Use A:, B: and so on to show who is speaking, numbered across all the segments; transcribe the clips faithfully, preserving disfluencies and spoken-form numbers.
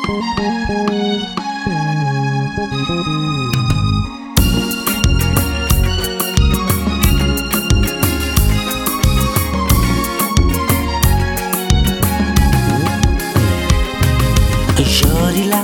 A: Jodi la,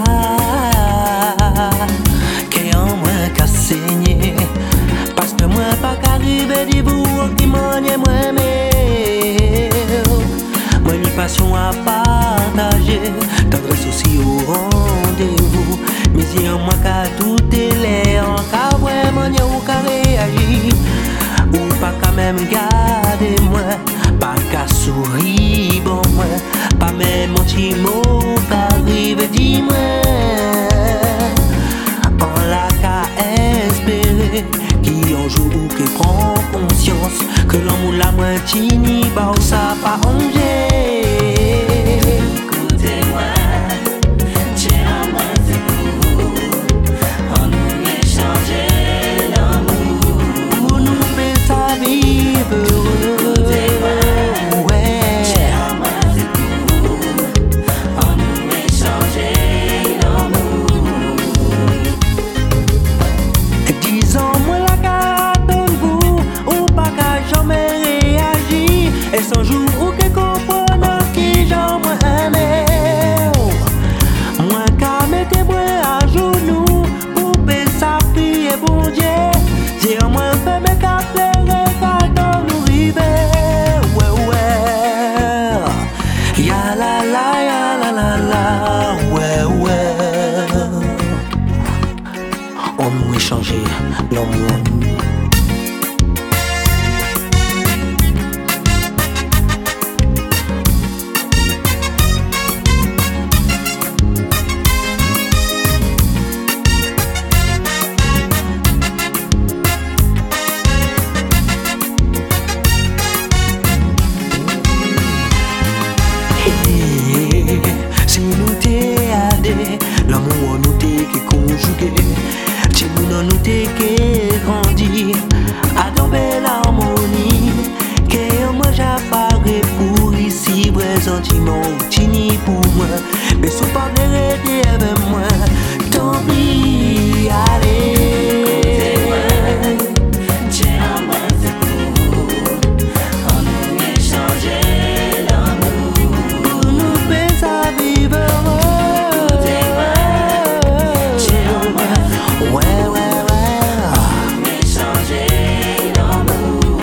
A: que yon mwen ka saigné, parce que moi pas qu'arriver di vous qui manye moi mais moi ni passion à partager, tendresse aussi au rendez-vous, mais si en moi qu'à tout est en cas vraiment n'y ou qu'à réagir, ou pas quand même garder moi, pas qu'à sourire bon moi, pas même mon petit mot qu'arrive dis-moi, on l'a qu'à espérer qui un jour ou qui prend conscience que l'amour la moitié ni bah ça pas ranger.
B: Écoutez-moi, tiens moi c'est pour on nous échanger l'amour,
A: Pour nous faire ça vivre heureux.
B: écoutez-moi,
A: Ouais.
B: tiens moi c'est pour on nous échanger l'amour.
A: Disons-moi la carte de vous, ou pas qu'à jamais réagir, et sans jour ou que comprendre qui j'en moi aimé. Moi qu'à mettre moi à genoux, pour payer sa fille et bon Dieu, dire moi fait mes cafés, quand nous river. Ouais, ouais. Ya la la, ya la la la, ouais, ouais. On nous échanger l'amour. Si nous t'es adé, l'amour nous t'es qui conjugué, si nous non nous t'es qui grandi, adopter l'harmonie, que moi j'apparais pour ici, vrai sentiment tini pour moi, mais sous pas de rester avec moi, tant pis, allez.
B: Tiens moi c'est pour on nous échanger l'amour,
A: Pour nous faire ça vivre heureux.
B: tiens moi c'est
A: Ouais, ouais, ouais.
B: pour nous échanger l'amour.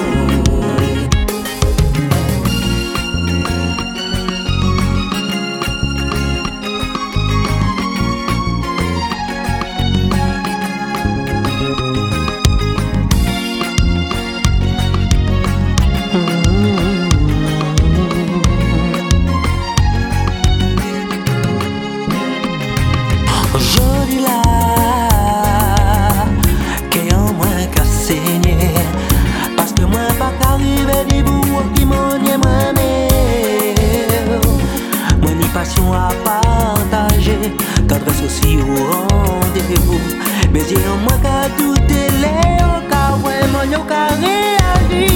A: Jodi la, que yon mwen ka saigné, parce que moi pas qu'arriver di vous qui manye moi mais moi ni passion à partager, tendresse aussi au rendez-vous, mais j'ai en moi qu'à tout est là, au cas où moi n'y a qu'à réagir.